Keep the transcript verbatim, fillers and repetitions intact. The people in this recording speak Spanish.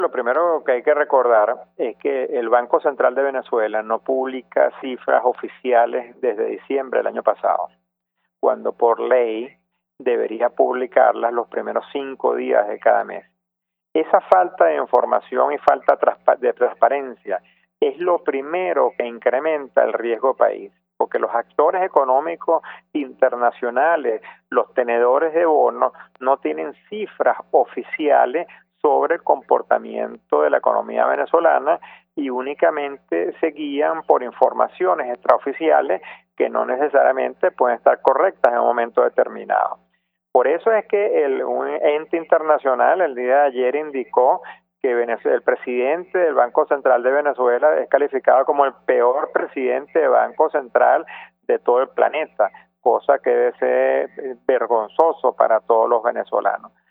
Lo primero que hay que recordar es que el Banco Central de Venezuela no publica cifras oficiales desde diciembre del año pasado, cuando por ley debería publicarlas los primeros cinco días de cada mes. Esa falta de información y falta de transparencia es lo primero que incrementa el riesgo país, porque los actores económicos internacionales, los tenedores de bonos, no tienen cifras oficiales sobre el comportamiento de la economía venezolana y únicamente se guían por informaciones extraoficiales que no necesariamente pueden estar correctas en un momento determinado. Por eso es que el, un ente internacional el día de ayer indicó que Venezuela, el presidente del Banco Central de Venezuela es calificado como el peor presidente de Banco Central de todo el planeta, cosa que debe ser vergonzoso para todos los venezolanos.